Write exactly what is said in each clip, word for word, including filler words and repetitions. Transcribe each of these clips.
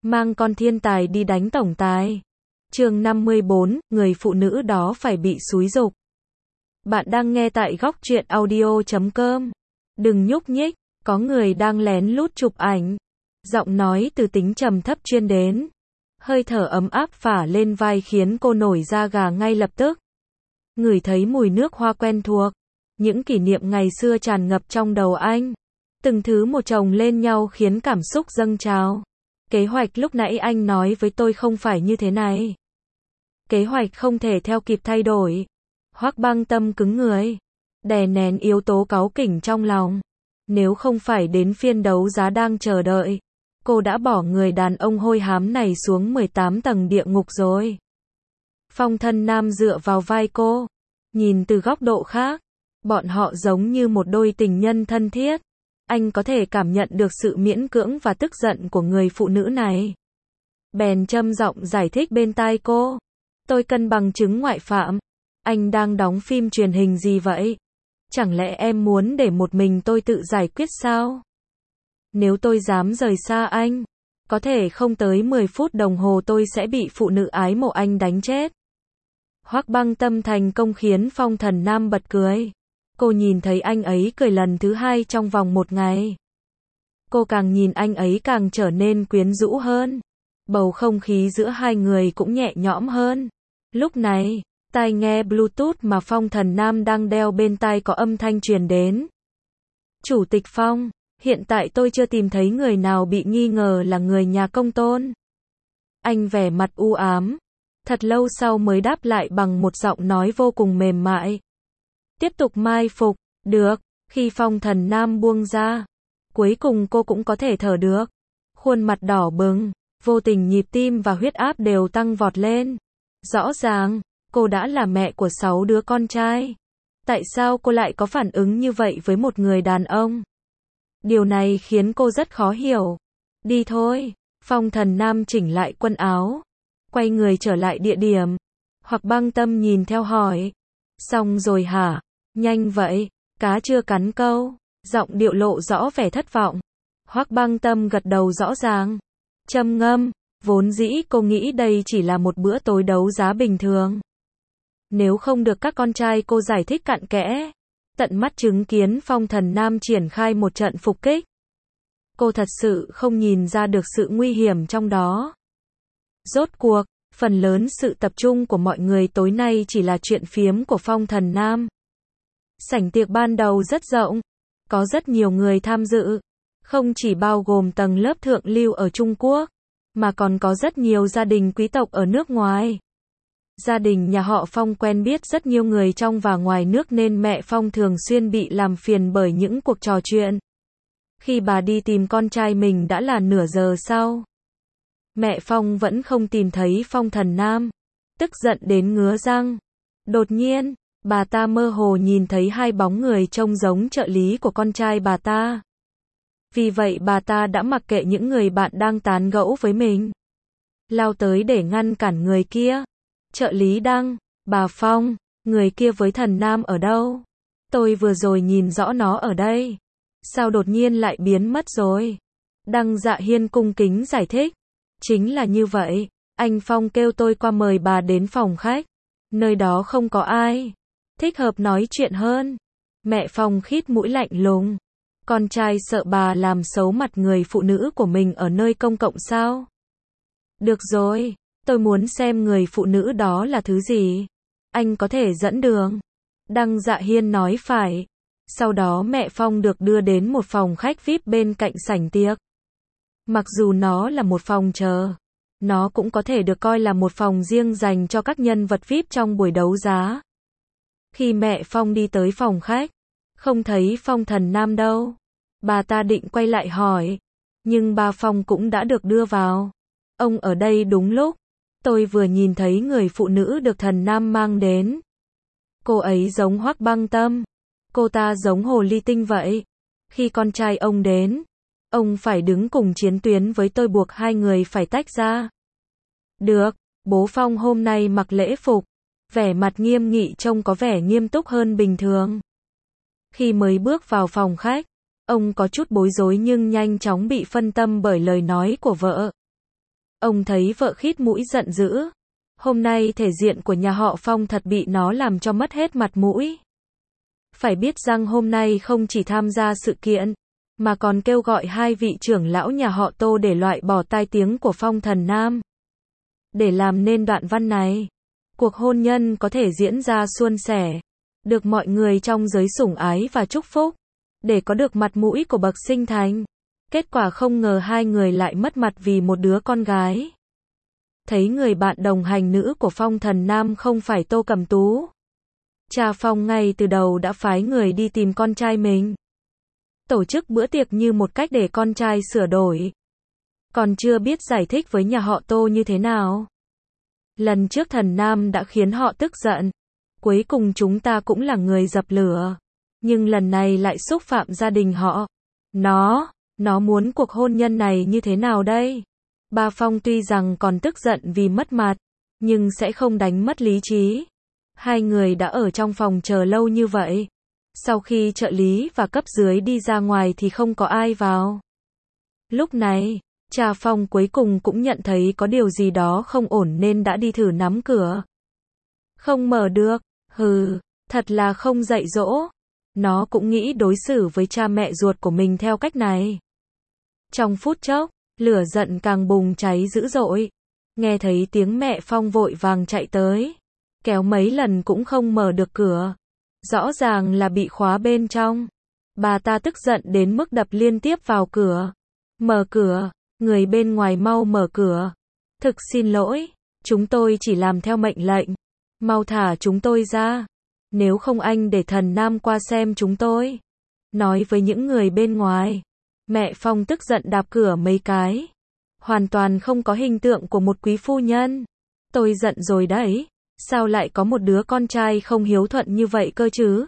Mang con thiên tài đi đánh tổng tài. Chương năm mươi bốn, người phụ nữ đó phải bị xúi giục. Bạn đang nghe tại góc truyện audio chấm com. Đừng nhúc nhích, có người đang lén lút chụp ảnh. Giọng nói từ tính trầm thấp truyền đến. Hơi thở ấm áp phả lên vai khiến cô nổi da gà ngay lập tức. Ngửi thấy mùi nước hoa quen thuộc. Những kỷ niệm ngày xưa tràn ngập trong đầu anh. Từng thứ một chồng lên nhau khiến cảm xúc dâng trào. Kế hoạch lúc nãy anh nói với tôi không phải như thế này. Kế hoạch không thể theo kịp thay đổi. Hoắc Băng Tâm cứng người, đè nén yếu tố cáu kỉnh trong lòng. Nếu không phải đến phiên đấu giá đang chờ đợi, cô đã bỏ người đàn ông hôi hám này xuống mười tám tầng địa ngục rồi. Phong Thần Nam dựa vào vai cô, nhìn từ góc độ khác, bọn họ giống như một đôi tình nhân thân thiết. Anh có thể cảm nhận được sự miễn cưỡng và tức giận của người phụ nữ này. Bèn châm giọng giải thích bên tai cô. Tôi cân bằng chứng ngoại phạm. Anh đang đóng phim truyền hình gì vậy? Chẳng lẽ em muốn để một mình tôi tự giải quyết sao? Nếu tôi dám rời xa anh, có thể không tới mười phút đồng hồ tôi sẽ bị phụ nữ ái mộ anh đánh chết. Hoắc Băng Tâm thành công khiến Phong Thần Nam bật cười. Cô nhìn thấy anh ấy cười lần thứ hai trong vòng một ngày. Cô càng nhìn anh ấy càng trở nên quyến rũ hơn. Bầu không khí giữa hai người cũng nhẹ nhõm hơn. Lúc này, tai nghe Bluetooth mà Phong Thần Nam đang đeo bên tai có âm thanh truyền đến. Chủ tịch Phong, hiện tại tôi chưa tìm thấy người nào bị nghi ngờ là người nhà Công Tôn. Anh vẻ mặt u ám. Thật lâu sau mới đáp lại bằng một giọng nói vô cùng mềm mại. Tiếp tục mai phục, được, khi Phong Thần Nam buông ra. Cuối cùng cô cũng có thể thở được. Khuôn mặt đỏ bừng, vô tình nhịp tim và huyết áp đều tăng vọt lên. Rõ ràng, cô đã là mẹ của sáu đứa con trai. Tại sao cô lại có phản ứng như vậy với một người đàn ông? Điều này khiến cô rất khó hiểu. Đi thôi, Phong Thần Nam chỉnh lại quần áo. Quay người trở lại địa điểm. Hoắc Băng Tâm nhìn theo hỏi. Xong rồi hả? Nhanh vậy, cá chưa cắn câu. Giọng điệu lộ rõ vẻ thất vọng. Hoắc Băng Tâm gật đầu rõ ràng. Trầm ngâm, vốn dĩ cô nghĩ đây chỉ là một bữa tối đấu giá bình thường. Nếu không được các con trai cô giải thích cặn kẽ, tận mắt chứng kiến Phong Thần Nam triển khai một trận phục kích. Cô thật sự không nhìn ra được sự nguy hiểm trong đó. Rốt cuộc, phần lớn sự tập trung của mọi người tối nay chỉ là chuyện phiếm của Phong Thần Nam. Sảnh tiệc ban đầu rất rộng, có rất nhiều người tham dự, không chỉ bao gồm tầng lớp thượng lưu ở Trung Quốc, mà còn có rất nhiều gia đình quý tộc ở nước ngoài. Gia đình nhà họ Phong quen biết rất nhiều người trong và ngoài nước nên mẹ Phong thường xuyên bị làm phiền bởi những cuộc trò chuyện. Khi bà đi tìm con trai mình đã là nửa giờ sau. Mẹ Phong vẫn không tìm thấy Phong Thần Nam, tức giận đến ngứa răng. Đột nhiên, bà ta mơ hồ nhìn thấy hai bóng người trông giống trợ lý của con trai bà ta. Vì vậy bà ta đã mặc kệ những người bạn đang tán gẫu với mình, lao tới để ngăn cản người kia. Trợ lý Đăng, bà Phong, người kia với Thần Nam ở đâu? Tôi vừa rồi nhìn rõ nó ở đây. Sao đột nhiên lại biến mất rồi? Đăng Dạ Hiên cung kính giải thích. Chính là như vậy, anh Phong kêu tôi qua mời bà đến phòng khách. Nơi đó không có ai thích hợp nói chuyện hơn. Mẹ Phong khít mũi lạnh lùng. Con trai sợ bà làm xấu mặt người phụ nữ của mình ở nơi công cộng sao? Được rồi, tôi muốn xem người phụ nữ đó là thứ gì. Anh có thể dẫn đường. Đăng Dạ Hiên nói phải. Sau đó mẹ Phong được đưa đến một phòng khách vi ai pi bên cạnh sảnh tiệc. Mặc dù nó là một phòng chờ, nó cũng có thể được coi là một phòng riêng dành cho các nhân vật vi ai pi trong buổi đấu giá. Khi mẹ Phong đi tới phòng khách, không thấy Phong Thần Nam đâu. Bà ta định quay lại hỏi, nhưng bà Phong cũng đã được đưa vào. Ông ở đây đúng lúc. Tôi vừa nhìn thấy người phụ nữ được Thần Nam mang đến. Cô ấy giống Hoắc Băng Tâm. Cô ta giống hồ ly tinh vậy. Khi con trai ông đến, ông phải đứng cùng chiến tuyến với tôi, buộc hai người phải tách ra. Được, bố Phong hôm nay mặc lễ phục, vẻ mặt nghiêm nghị trông có vẻ nghiêm túc hơn bình thường. Khi mới bước vào phòng khách, ông có chút bối rối nhưng nhanh chóng bị phân tâm bởi lời nói của vợ. Ông thấy vợ khít mũi giận dữ. Hôm nay thể diện của nhà họ Phong thật bị nó làm cho mất hết mặt mũi. Phải biết rằng hôm nay không chỉ tham gia sự kiện, mà còn kêu gọi hai vị trưởng lão nhà họ Tô để loại bỏ tai tiếng của Phong Thần Nam. Để làm nên đoạn văn này, cuộc hôn nhân có thể diễn ra suôn sẻ, được mọi người trong giới sủng ái và chúc phúc, để có được mặt mũi của bậc sinh thành. Kết quả không ngờ hai người lại mất mặt vì một đứa con gái. Thấy người bạn đồng hành nữ của Phong Thần Nam không phải Tô Cẩm Tú. Cha Phong ngay từ đầu đã phái người đi tìm con trai mình. Tổ chức bữa tiệc như một cách để con trai sửa đổi. Còn chưa biết giải thích với nhà họ Tô như thế nào. Lần trước Thần Nam đã khiến họ tức giận. Cuối cùng chúng ta cũng là người dập lửa. Nhưng lần này lại xúc phạm gia đình họ. Nó, nó muốn cuộc hôn nhân này như thế nào đây? Ba Phong tuy rằng còn tức giận vì mất mặt, nhưng sẽ không đánh mất lý trí. Hai người đã ở trong phòng chờ lâu như vậy. Sau khi trợ lý và cấp dưới đi ra ngoài thì không có ai vào. Lúc này, cha Phong cuối cùng cũng nhận thấy có điều gì đó không ổn nên đã đi thử nắm cửa. Không mở được, hừ, thật là không dạy dỗ. Nó cũng nghĩ đối xử với cha mẹ ruột của mình theo cách này. Trong phút chốc, lửa giận càng bùng cháy dữ dội. Nghe thấy tiếng mẹ Phong vội vàng chạy tới. Kéo mấy lần cũng không mở được cửa. Rõ ràng là bị khóa bên trong. Bà ta tức giận đến mức đập liên tiếp vào cửa. Mở cửa, người bên ngoài mau mở cửa. Thực xin lỗi, chúng tôi chỉ làm theo mệnh lệnh. Mau thả chúng tôi ra. Nếu không anh để Thần Nam qua xem chúng tôi. Nói với những người bên ngoài. Mẹ Phong tức giận đạp cửa mấy cái. Hoàn toàn không có hình tượng của một quý phu nhân. Tôi giận rồi đấy. Sao lại có một đứa con trai không hiếu thuận như vậy cơ chứ?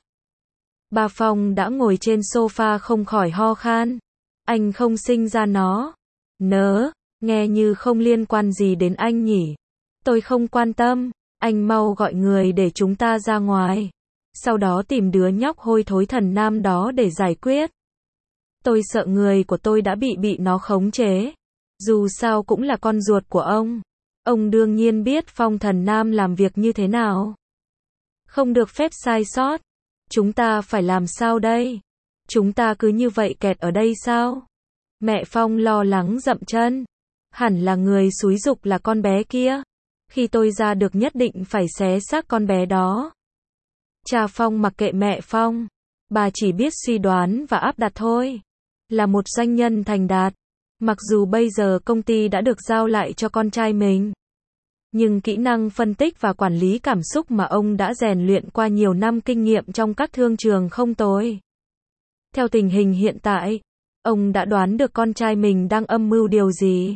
Bà Phong đã ngồi trên sofa không khỏi ho khan. Anh không sinh ra nó. Nớ, nghe như không liên quan gì đến anh nhỉ. Tôi không quan tâm. Anh mau gọi người để chúng ta ra ngoài. Sau đó tìm đứa nhóc hôi thối Thần Nam đó để giải quyết. Tôi sợ người của tôi đã bị bị nó khống chế. Dù sao cũng là con ruột của ông. Ông đương nhiên biết Phong Thần Nam làm việc như thế nào. Không được phép sai sót. Chúng ta phải làm sao đây? Chúng ta cứ như vậy kẹt ở đây sao? Mẹ Phong lo lắng dậm chân. Hẳn là người xúi giục là con bé kia. Khi tôi ra được nhất định phải xé xác con bé đó. Cha Phong mặc kệ mẹ Phong. Bà chỉ biết suy đoán và áp đặt thôi. Là một doanh nhân thành đạt. Mặc dù bây giờ công ty đã được giao lại cho con trai mình. Nhưng kỹ năng phân tích và quản lý cảm xúc mà ông đã rèn luyện qua nhiều năm kinh nghiệm trong các thương trường không tồi. Theo tình hình hiện tại, ông đã đoán được con trai mình đang âm mưu điều gì.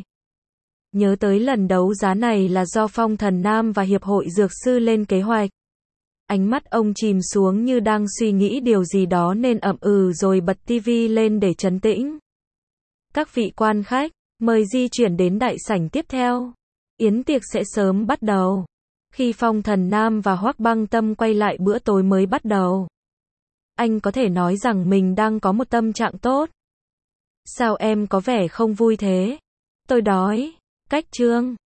Nhớ tới lần đấu giá này là do Phong Thần Nam và Hiệp hội Dược sư lên kế hoạch. Ánh mắt ông chìm xuống như đang suy nghĩ điều gì đó nên ậm ừ rồi bật tivi lên để trấn tĩnh. Các vị quan khách, mời di chuyển đến đại sảnh tiếp theo. Yến tiệc sẽ sớm bắt đầu. Khi Phong Thần Nam và Hoắc Băng Tâm quay lại bữa tối mới bắt đầu. Anh có thể nói rằng mình đang có một tâm trạng tốt. Sao em có vẻ không vui thế? Tôi đói. Cách chương